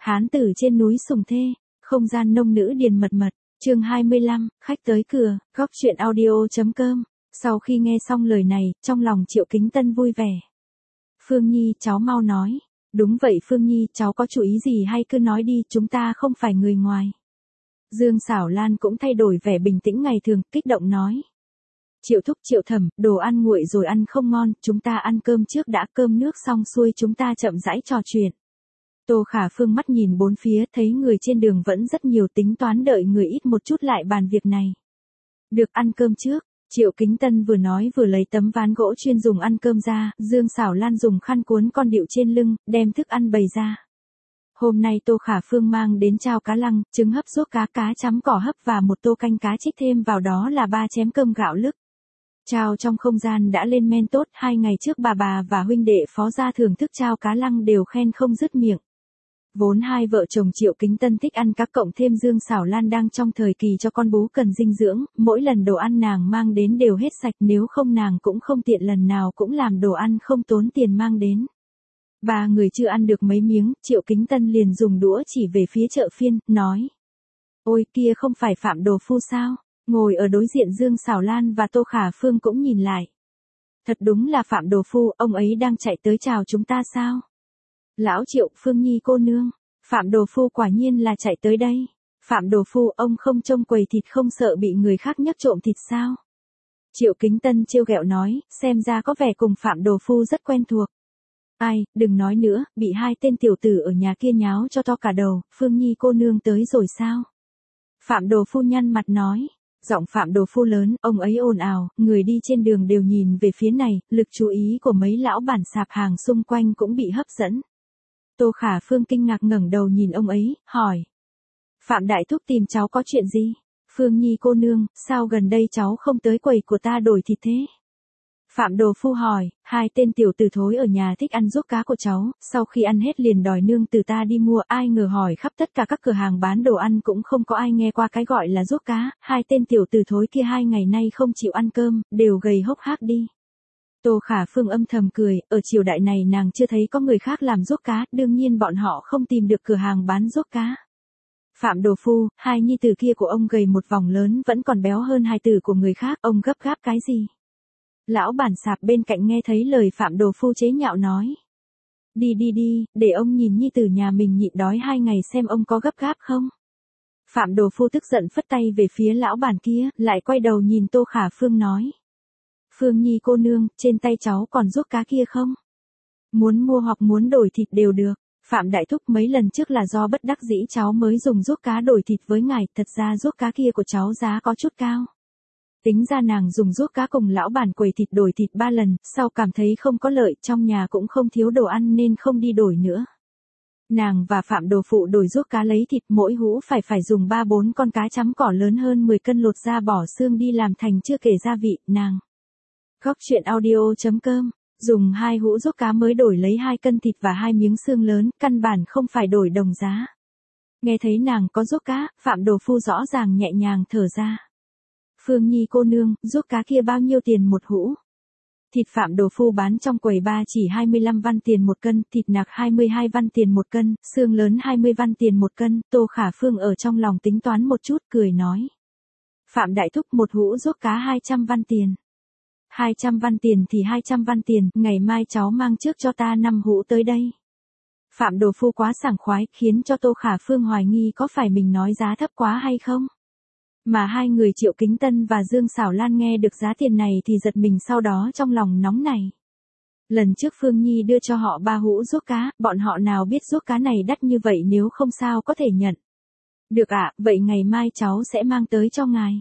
Hán tử trên núi Sùng Thê, không gian nông nữ điền mật mật, chương 25, khách tới cửa, góc chuyện audio.com. Sau khi nghe xong lời này, trong lòng Triệu Kính Tân vui vẻ. Phương Nhi, cháu mau nói. Đúng vậy Phương Nhi, cháu có chủ ý gì hay cứ nói đi, chúng ta không phải người ngoài. Dương Xảo Lan cũng thay đổi vẻ bình tĩnh ngày thường, kích động nói. Triệu thúc Triệu thẩm, đồ ăn nguội rồi ăn không ngon, chúng ta ăn cơm trước đã, cơm nước xong xuôi chúng ta chậm rãi trò chuyện. Tô Khả Phương mắt nhìn bốn phía, thấy người trên đường vẫn rất nhiều, tính toán đợi người ít một chút lại bàn việc này. Được, ăn cơm trước. Triệu Kính Tân vừa nói vừa lấy tấm ván gỗ chuyên dùng ăn cơm ra, Dương Xảo Lan dùng khăn cuốn con điệu trên lưng, đem thức ăn bày ra. Hôm nay Tô Khả Phương mang đến chao cá lăng, trứng hấp ruốc cá, cá chấm cỏ hấp và một tô canh cá trích, thêm vào đó là 3 chén cơm gạo lứt. Chao trong không gian đã lên men tốt, 2 ngày trước bà và huynh đệ Phó gia thưởng thức chao cá lăng đều khen không dứt miệng. Vốn hai vợ chồng Triệu Kính Tân thích ăn cá, cộng thêm Dương Xảo Lan đang trong thời kỳ cho con bú cần dinh dưỡng, mỗi lần đồ ăn nàng mang đến đều hết sạch, nếu không nàng cũng không tiện lần nào cũng làm đồ ăn không tốn tiền mang đến. Ba người chưa ăn được mấy miếng, Triệu Kính Tân liền dùng đũa chỉ về phía chợ phiên, nói. Ôi kia không phải Phạm Đồ Phu sao? Ngồi ở đối diện Dương Xảo Lan và Tô Khả Phương cũng nhìn lại. Thật đúng là Phạm Đồ Phu, ông ấy đang chạy tới chào chúng ta sao? Lão Triệu, Phương Nhi cô nương, Phạm Đồ Phu quả nhiên là chạy tới đây. Phạm Đồ Phu, ông không trông quầy thịt không sợ bị người khác nhấc trộm thịt sao? Triệu Kính Tân trêu ghẹo nói, xem ra có vẻ cùng Phạm Đồ Phu rất quen thuộc. Ai, đừng nói nữa, bị hai tên tiểu tử ở nhà kia nháo cho to cả đầu, Phương Nhi cô nương tới rồi sao? Phạm Đồ Phu nhăn mặt nói. Giọng Phạm Đồ Phu lớn, ông ấy ồn ào, người đi trên đường đều nhìn về phía này, lực chú ý của mấy lão bản sạp hàng xung quanh cũng bị hấp dẫn. Tô Khả Phương kinh ngạc ngẩng đầu nhìn ông ấy, hỏi. Phạm Đại Thúc tìm cháu có chuyện gì? Phương Nhi cô nương, sao gần đây cháu không tới quầy của ta đổi thịt thế? Phạm Đồ Phu hỏi, hai tên tiểu tử thối ở nhà thích ăn ruốc cá của cháu, sau khi ăn hết liền đòi nương từ ta đi mua, ai ngờ hỏi khắp tất cả các cửa hàng bán đồ ăn cũng không có ai nghe qua cái gọi là ruốc cá, hai tên tiểu tử thối kia 2 ngày nay không chịu ăn cơm, đều gầy hốc hác đi. Tô Khả Phương âm thầm cười, ở triều đại này nàng chưa thấy có người khác làm ruốc cá, đương nhiên bọn họ không tìm được cửa hàng bán ruốc cá. Phạm Đồ Phu, hai nhi tử kia của ông gầy một vòng lớn vẫn còn béo hơn hai tử của người khác, ông gấp gáp cái gì? Lão bản sạp bên cạnh nghe thấy lời Phạm Đồ Phu chế nhạo nói. Đi đi đi, để ông nhìn nhi tử nhà mình nhịn đói 2 ngày xem ông có gấp gáp không. Phạm Đồ Phu tức giận phất tay về phía lão bản kia, lại quay đầu nhìn Tô Khả Phương nói. Phương Nhi cô nương, trên tay cháu còn ruốc cá kia không? Muốn mua hoặc muốn đổi thịt đều được. Phạm Đại Thúc, mấy lần trước là do bất đắc dĩ cháu mới dùng ruốc cá đổi thịt với ngài, thật ra ruốc cá kia của cháu giá có chút cao. Tính ra nàng dùng ruốc cá cùng lão bản quầy thịt đổi thịt 3 lần, sau cảm thấy không có lợi, trong nhà cũng không thiếu đồ ăn nên không đi đổi nữa. Nàng và Phạm Đồ Phụ đổi ruốc cá lấy thịt, mỗi hũ phải dùng 3-4 con cá chấm cỏ lớn hơn 10 cân lột ra bỏ xương đi làm thành chưa kể gia vị, nàng. Góc chuyện audio.com, dùng 2 hũ ruốc cá mới đổi lấy 2 cân thịt và 2 miếng xương lớn, căn bản không phải đổi đồng giá. Nghe thấy nàng có ruốc cá, Phạm Đồ Phu rõ ràng nhẹ nhàng thở ra. Phương Nhi cô nương, ruốc cá kia bao nhiêu tiền một hũ? Thịt Phạm Đồ Phu bán trong quầy ba chỉ 25 văn tiền một cân, thịt nạc 22 văn tiền một cân, xương lớn 20 văn tiền một cân, Tô Khả Phương ở trong lòng tính toán một chút, cười nói. Phạm Đại Thúc, một hũ ruốc cá 200 văn tiền. 200 văn tiền thì 200 văn tiền, ngày mai cháu mang trước cho ta 5 hũ tới đây. Phạm Đồ Phu quá sảng khoái, khiến cho Tô Khả Phương hoài nghi có phải mình nói giá thấp quá hay không. Mà hai người Triệu Kính Tân và Dương Xảo Lan nghe được giá tiền này thì giật mình, sau đó trong lòng nóng này. Lần trước Phương Nhi đưa cho họ 3 hũ ruốc cá, bọn họ nào biết ruốc cá này đắt như vậy, nếu không sao có thể nhận. Được ạ, vậy ngày mai cháu sẽ mang tới cho ngài.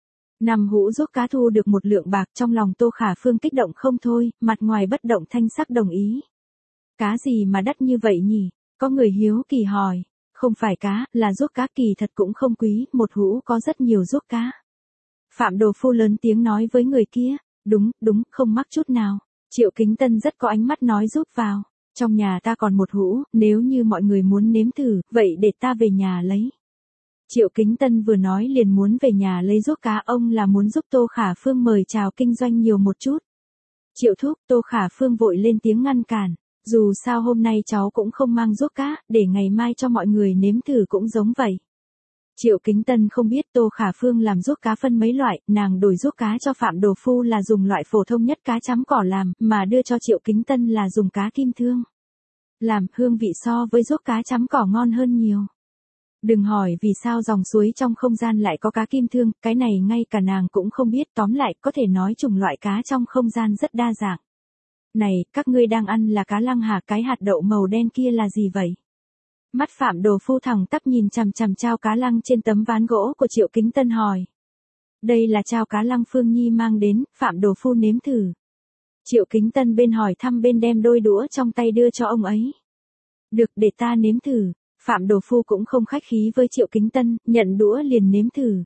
5 hũ ruốc cá thu được 1 lượng bạc, trong lòng Tô Khả Phương kích động không thôi, mặt ngoài bất động thanh sắc đồng ý. Cá gì mà đắt như vậy nhỉ? Có người hiếu kỳ hỏi. Không phải cá, là ruốc cá, kỳ thật cũng không quý, một hũ có rất nhiều ruốc cá. Phạm Đồ Phu lớn tiếng nói với người kia, đúng, không mắc chút nào. Triệu Kính Tân rất có ánh mắt nói rút vào, trong nhà ta còn một hũ, nếu như mọi người muốn nếm thử, vậy để ta về nhà lấy. Triệu Kính Tân vừa nói liền muốn về nhà lấy ruốc cá, ông là muốn giúp Tô Khả Phương mời chào kinh doanh nhiều một chút. Triệu thúc, Tô Khả Phương vội lên tiếng ngăn cản. Dù sao hôm nay cháu cũng không mang ruốc cá, để ngày mai cho mọi người nếm thử cũng giống vậy. Triệu Kính Tân không biết Tô Khả Phương làm ruốc cá phân mấy loại, nàng đổi ruốc cá cho Phạm Đồ Phu là dùng loại phổ thông nhất cá chấm cỏ làm, mà đưa cho Triệu Kính Tân là dùng cá kim thương. Làm hương vị so với ruốc cá chấm cỏ ngon hơn nhiều. Đừng hỏi vì sao dòng suối trong không gian lại có cá kim thương, cái này ngay cả nàng cũng không biết, tóm lại có thể nói chủng loại cá trong không gian rất đa dạng. Này, các ngươi đang ăn là cá lăng hả? Cái hạt đậu màu đen kia là gì vậy? Mắt Phạm Đồ Phu thẳng tắp nhìn chằm chằm chao cá lăng trên tấm ván gỗ của Triệu Kính Tân hỏi. Đây là chao cá lăng Phương Nhi mang đến, Phạm Đồ Phu nếm thử. Triệu Kính Tân bên hỏi thăm bên đem đôi đũa trong tay đưa cho ông ấy. Được, để ta nếm thử. Phạm Đồ Phu cũng không khách khí với Triệu Kính Tân, nhận đũa liền nếm thử.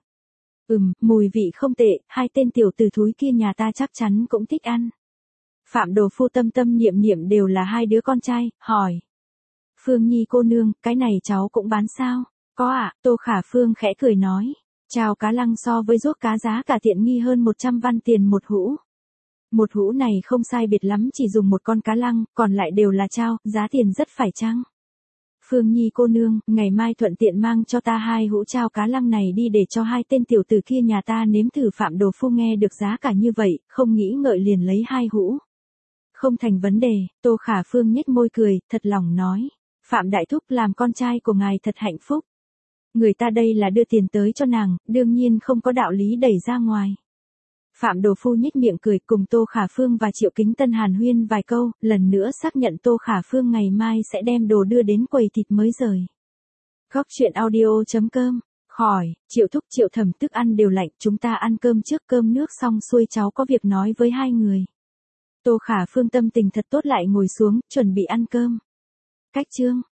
Mùi vị không tệ, hai tên tiểu tử thúi kia nhà ta chắc chắn cũng thích ăn. Phạm Đồ Phu tâm tâm niệm niệm đều là hai đứa con trai, hỏi. Phương Nhi cô nương, cái này cháu cũng bán sao? Có ạ, Tô Khả Phương khẽ cười nói. Chào cá lăng so với ruốc cá giá cả tiện nghi hơn 100 văn tiền một hũ. Một hũ này không sai biệt lắm, chỉ dùng một con cá lăng, còn lại đều là chao, giá tiền rất phải chăng? Phương Nhi cô nương, ngày mai thuận tiện mang cho ta 2 hũ chao cá lăng này đi để cho hai tên tiểu tử kia nhà ta nếm thử. Phạm Đồ Phu nghe được giá cả như vậy, không nghĩ ngợi liền lấy 2 hũ. Không thành vấn đề, Tô Khả Phương nhếch môi cười, thật lòng nói. Phạm Đại Thúc làm con trai của ngài thật hạnh phúc. Người ta đây là đưa tiền tới cho nàng, đương nhiên không có đạo lý đẩy ra ngoài. Phạm Đồ Phu nhếch miệng cười cùng Tô Khả Phương và Triệu Kính Tân hàn huyên vài câu, lần nữa xác nhận Tô Khả Phương ngày mai sẽ đem đồ đưa đến quầy thịt mới rời. Góc truyện audio.com, hỏi, Triệu Thúc Triệu Thẩm thức ăn đều lạnh, chúng ta ăn cơm trước, cơm nước xong xuôi cháu có việc nói với hai người. Tô Khả Phương tâm tình thật tốt lại ngồi xuống, chuẩn bị ăn cơm. Cách chương